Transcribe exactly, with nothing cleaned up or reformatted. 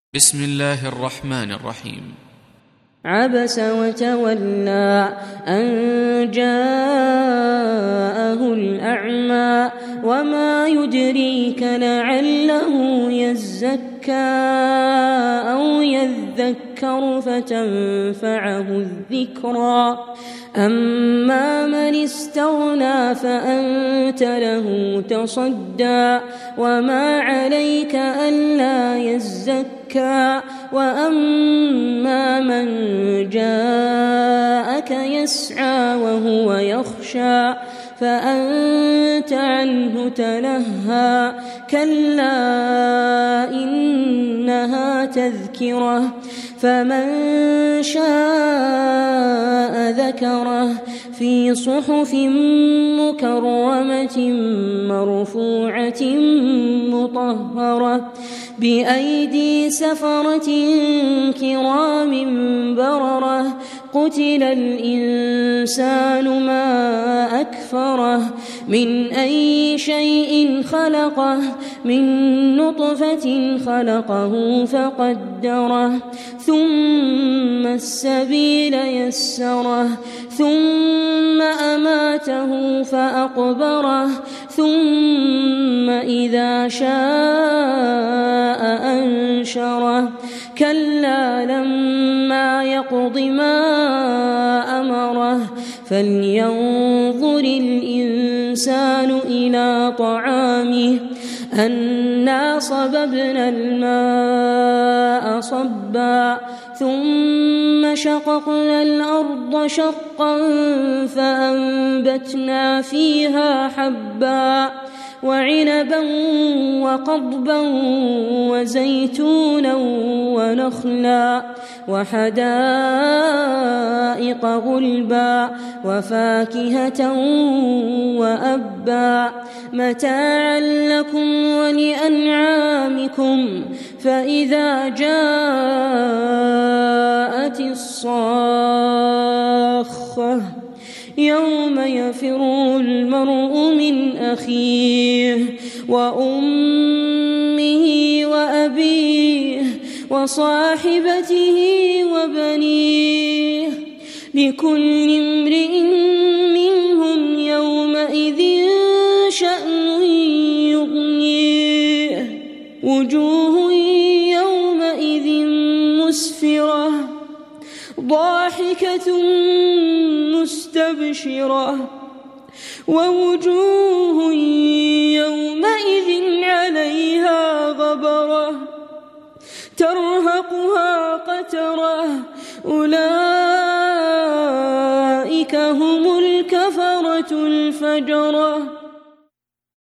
بسم الله الرحمن الرحيم. عبس وتولى أن جاءه الأعمى وما يدريك لعله يزكى أو يذكر فتنفعه الذكرى أما من استغنى فأنت له تصدى وما عليك ألا يزكى وأما من جاءك يسعى وهو يخشى فأنت عنه تلهى كلا إنها تذكرة فمن شاء ذكره في صحف مكرمة مرفوعة مطهرة بأيدي سفرة كرام بررة قتل الإنسان ما أكفره من أي شيء خلقه من نطفة خلقه فقدره ثم السبيل يسره ثم أماته فأقبره ثم إذا شاء أنشره كلا لما يقض ما أمره فلينظر الإنسان إلى طعامه أنا صببنا الماء صبا ثم شققنا الأرض شقا فأنبتنا فيها حبا وعنبا وقضبا وزيتونا ونخلا وحدائق غلبا وفاكهة وأبا متاعا لكم ولأنعامكم فإذا جاءت الصاخة يوم يفر المرء من أخيه وأمه وأبيه وصاحبته وبنيه لكل امرئ منهم يومئذ شأن يغنيه وجوه يومئذ مسفرة ضاحكة مستبشرة ووجوه يومئذ عليها غبرة ترهقها قترة أولئك هم الكفرة الفجرة.